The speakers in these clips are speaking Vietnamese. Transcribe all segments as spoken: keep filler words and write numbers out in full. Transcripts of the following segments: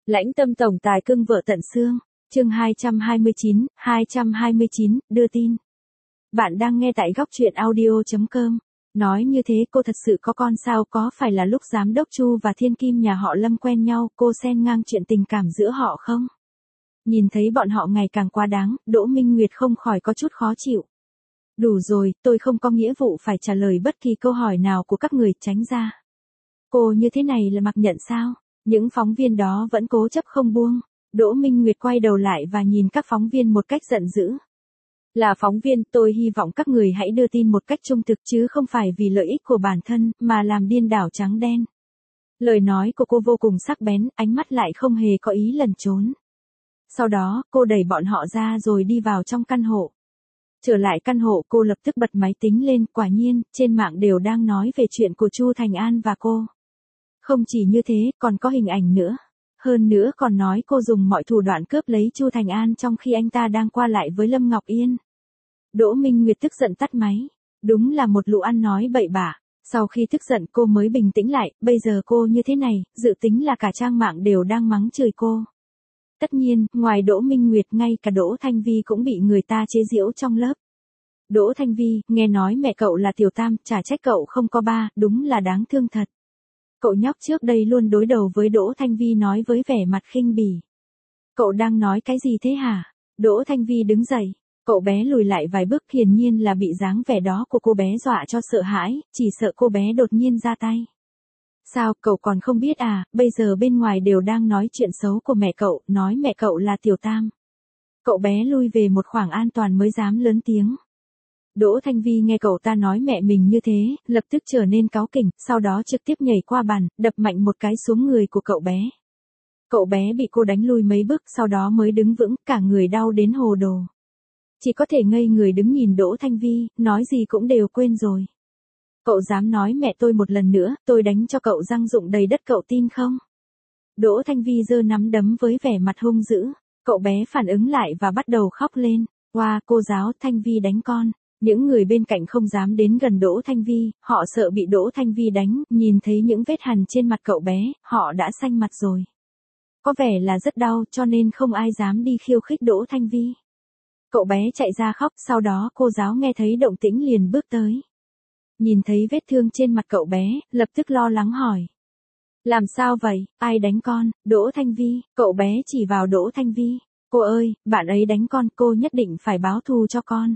Lãnh tâm tổng tài cưng vợ tận xương. Chương hai trăm hai mươi chín, hai trăm hai mươi chín, đưa tin. Bạn đang nghe tại góc truyện audio chấm com. Nói như thế cô thật sự có con sao, có phải là lúc giám đốc Chu và Thiên Kim nhà họ Lâm quen nhau cô xen ngang chuyện tình cảm giữa họ không? Nhìn thấy bọn họ ngày càng quá đáng, Đỗ Minh Nguyệt không khỏi có chút khó chịu. Đủ rồi, tôi không có nghĩa vụ phải trả lời bất kỳ câu hỏi nào của các người, tránh ra. Cô như thế này là mặc nhận sao? Những phóng viên đó vẫn cố chấp không buông. Đỗ Minh Nguyệt quay đầu lại và nhìn các phóng viên một cách giận dữ. Là phóng viên, tôi hy vọng các người hãy đưa tin một cách trung thực chứ không phải vì lợi ích của bản thân, mà làm điên đảo trắng đen. Lời nói của cô vô cùng sắc bén, ánh mắt lại không hề có ý lẩn trốn. Sau đó, cô đẩy bọn họ ra rồi đi vào trong căn hộ. Trở lại căn hộ, cô lập tức bật máy tính lên, quả nhiên, trên mạng đều đang nói về chuyện của Chu Thành An và cô. Không chỉ như thế, còn có hình ảnh nữa. Hơn nữa còn nói cô dùng mọi thủ đoạn cướp lấy Chu Thành An trong khi anh ta đang qua lại với Lâm Ngọc Yên. Đỗ Minh Nguyệt tức giận tắt máy. Đúng là một lũ ăn nói bậy bạ. Sau khi tức giận cô mới bình tĩnh lại, bây giờ cô như thế này, dự tính là cả trang mạng đều đang mắng chửi cô. Tất nhiên, ngoài Đỗ Minh Nguyệt ngay cả Đỗ Thanh Vi cũng bị người ta chế giễu trong lớp. Đỗ Thanh Vi, nghe nói mẹ cậu là Tiểu Tam, chả trách cậu không có ba, đúng là đáng thương thật. Cậu nhóc trước đây luôn đối đầu với Đỗ Thanh Vi nói với vẻ mặt khinh bỉ. Cậu đang nói cái gì thế hả? Đỗ Thanh Vi đứng dậy, cậu bé lùi lại vài bước, hiển nhiên là bị dáng vẻ đó của cô bé dọa cho sợ hãi, chỉ sợ cô bé đột nhiên ra tay. Sao, cậu còn không biết à, bây giờ bên ngoài đều đang nói chuyện xấu của mẹ cậu, nói mẹ cậu là Tiểu Tam. Cậu bé lui về một khoảng an toàn mới dám lớn tiếng. Đỗ Thanh Vi nghe cậu ta nói mẹ mình như thế, lập tức trở nên cáu kỉnh, sau đó trực tiếp nhảy qua bàn, đập mạnh một cái xuống người của cậu bé. Cậu bé bị cô đánh lui mấy bước, sau đó mới đứng vững, cả người đau đến hồ đồ. Chỉ có thể ngây người đứng nhìn Đỗ Thanh Vi, nói gì cũng đều quên rồi. Cậu dám nói mẹ tôi một lần nữa, tôi đánh cho cậu răng rụng đầy đất, cậu tin không? Đỗ Thanh Vi giơ nắm đấm với vẻ mặt hung dữ. Cậu bé phản ứng lại và bắt đầu khóc lên. Oa, cô giáo, Thanh Vi đánh con. Những người bên cạnh không dám đến gần Đỗ Thanh Vi, họ sợ bị Đỗ Thanh Vi đánh, nhìn thấy những vết hằn trên mặt cậu bé, họ đã xanh mặt rồi. Có vẻ là rất đau cho nên không ai dám đi khiêu khích Đỗ Thanh Vi. Cậu bé chạy ra khóc, sau đó cô giáo nghe thấy động tĩnh liền bước tới. Nhìn thấy vết thương trên mặt cậu bé, lập tức lo lắng hỏi. Làm sao vậy, ai đánh con? Đỗ Thanh Vi, cậu bé chỉ vào Đỗ Thanh Vi. Cô ơi, bạn ấy đánh con, cô nhất định phải báo thù cho con.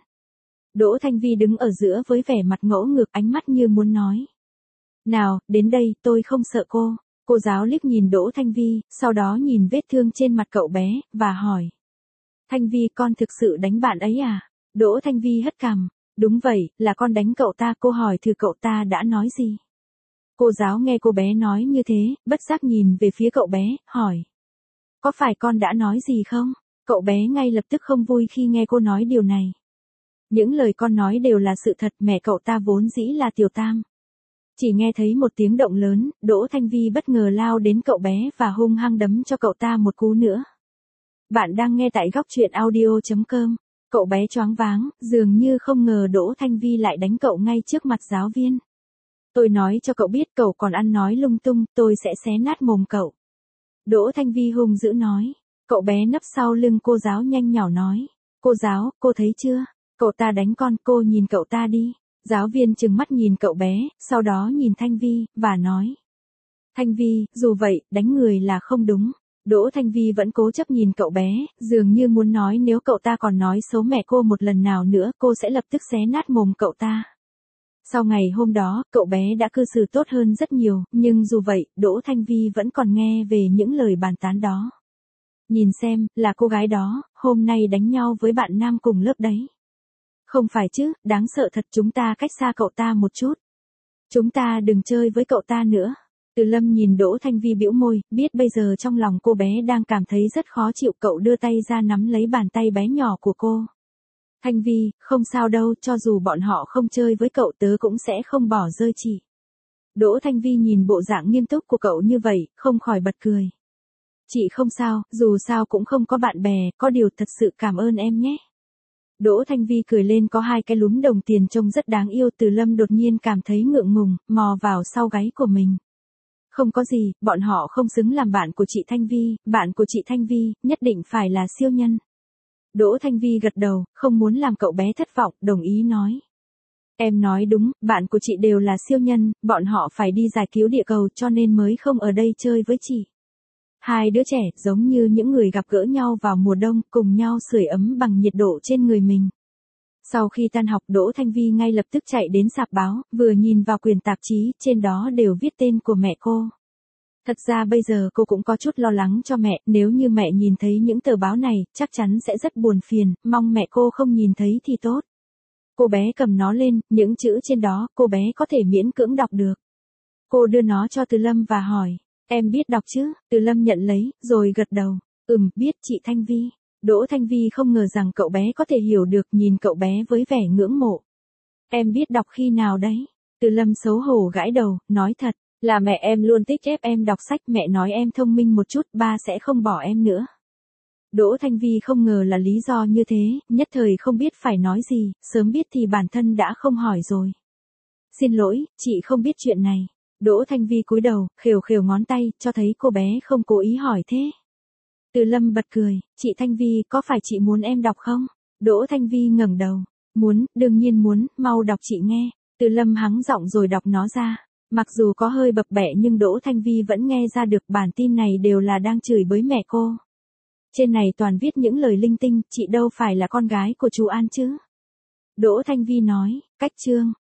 Đỗ Thanh Vi đứng ở giữa với vẻ mặt ngỗ ngược, ánh mắt như muốn nói. Nào, đến đây, tôi không sợ cô. Cô giáo liếc nhìn Đỗ Thanh Vi, sau đó nhìn vết thương trên mặt cậu bé, và hỏi. Thanh Vi, con thực sự đánh bạn ấy à? Đỗ Thanh Vi hất cằm. Đúng vậy, là con đánh cậu ta, cô hỏi thử cậu ta đã nói gì? Cô giáo nghe cô bé nói như thế, bất giác nhìn về phía cậu bé, hỏi. Có phải con đã nói gì không? Cậu bé ngay lập tức không vui khi nghe cô nói điều này. Những lời con nói đều là sự thật, mẹ cậu ta vốn dĩ là Tiểu Tam. Chỉ nghe thấy một tiếng động lớn, Đỗ Thanh Vi bất ngờ lao đến cậu bé và hung hăng đấm cho cậu ta một cú nữa. Bạn đang nghe tại góc truyện audio chấm com. Cậu bé choáng váng, dường như không ngờ Đỗ Thanh Vi lại đánh cậu ngay trước mặt giáo viên. Tôi nói cho cậu biết, cậu còn ăn nói lung tung, tôi sẽ xé nát mồm cậu. Đỗ Thanh Vi hung dữ nói. Cậu bé nấp sau lưng cô giáo nhanh nhỏ nói. Cô giáo, cô thấy chưa? Cậu ta đánh con, cô nhìn cậu ta đi. Giáo viên trừng mắt nhìn cậu bé, sau đó nhìn Thanh Vi, và nói. Thanh Vi, dù vậy, đánh người là không đúng. Đỗ Thanh Vi vẫn cố chấp nhìn cậu bé, dường như muốn nói nếu cậu ta còn nói xấu mẹ cô một lần nào nữa, cô sẽ lập tức xé nát mồm cậu ta. Sau ngày hôm đó, cậu bé đã cư xử tốt hơn rất nhiều, nhưng dù vậy, Đỗ Thanh Vi vẫn còn nghe về những lời bàn tán đó. Nhìn xem, là cô gái đó, hôm nay đánh nhau với bạn nam cùng lớp đấy. Không phải chứ, đáng sợ thật, chúng ta cách xa cậu ta một chút. Chúng ta đừng chơi với cậu ta nữa. Từ Lâm nhìn Đỗ Thanh Vi bĩu môi, biết bây giờ trong lòng cô bé đang cảm thấy rất khó chịu, cậu đưa tay ra nắm lấy bàn tay bé nhỏ của cô. Thanh Vi, không sao đâu, cho dù bọn họ không chơi với cậu tớ cũng sẽ không bỏ rơi chị. Đỗ Thanh Vi nhìn bộ dạng nghiêm túc của cậu như vậy, không khỏi bật cười. Chị không sao, dù sao cũng không có bạn bè, có điều thật sự cảm ơn em nhé. Đỗ Thanh Vi cười lên, có hai cái lúm đồng tiền trông rất đáng yêu. Từ Lâm đột nhiên cảm thấy ngượng ngùng, mò vào sau gáy của mình. Không có gì, bọn họ không xứng làm bạn của chị Thanh Vi, bạn của chị Thanh Vi, nhất định phải là siêu nhân. Đỗ Thanh Vi gật đầu, không muốn làm cậu bé thất vọng, đồng ý nói. Em nói đúng, bạn của chị đều là siêu nhân, bọn họ phải đi giải cứu địa cầu cho nên mới không ở đây chơi với chị. Hai đứa trẻ, giống như những người gặp gỡ nhau vào mùa đông, cùng nhau sưởi ấm bằng nhiệt độ trên người mình. Sau khi tan học, Đỗ Thanh Vi ngay lập tức chạy đến sạp báo, vừa nhìn vào quyển tạp chí, trên đó đều viết tên của mẹ cô. Thật ra bây giờ cô cũng có chút lo lắng cho mẹ, nếu như mẹ nhìn thấy những tờ báo này, chắc chắn sẽ rất buồn phiền, mong mẹ cô không nhìn thấy thì tốt. Cô bé cầm nó lên, những chữ trên đó, cô bé có thể miễn cưỡng đọc được. Cô đưa nó cho Từ Lâm và hỏi, em biết đọc chứ? Từ Lâm nhận lấy, rồi gật đầu, ừm, biết chị Thanh Vi. Đỗ Thanh Vi không ngờ rằng cậu bé có thể hiểu được, nhìn cậu bé với vẻ ngưỡng mộ. Em biết đọc khi nào đấy? Từ Lâm xấu hổ gãi đầu, nói thật, là mẹ em luôn thích ép em đọc sách, mẹ nói em thông minh một chút, ba sẽ không bỏ em nữa. Đỗ Thanh Vi không ngờ là lý do như thế, nhất thời không biết phải nói gì, sớm biết thì bản thân đã không hỏi rồi. Xin lỗi, chị không biết chuyện này. Đỗ Thanh Vi cúi đầu, khều khều ngón tay, cho thấy cô bé không cố ý hỏi thế. Từ Lâm bật cười, chị Thanh Vi, có phải chị muốn em đọc không? Đỗ Thanh Vi ngẩng đầu, muốn, đương nhiên muốn, mau đọc chị nghe. Từ Lâm hắng giọng rồi đọc nó ra. Mặc dù có hơi bập bẹ nhưng Đỗ Thanh Vi vẫn nghe ra được bản tin này đều là đang chửi bới mẹ cô. Trên này toàn viết những lời linh tinh, chị đâu phải là con gái của chú An chứ. Đỗ Thanh Vi nói, cách chương.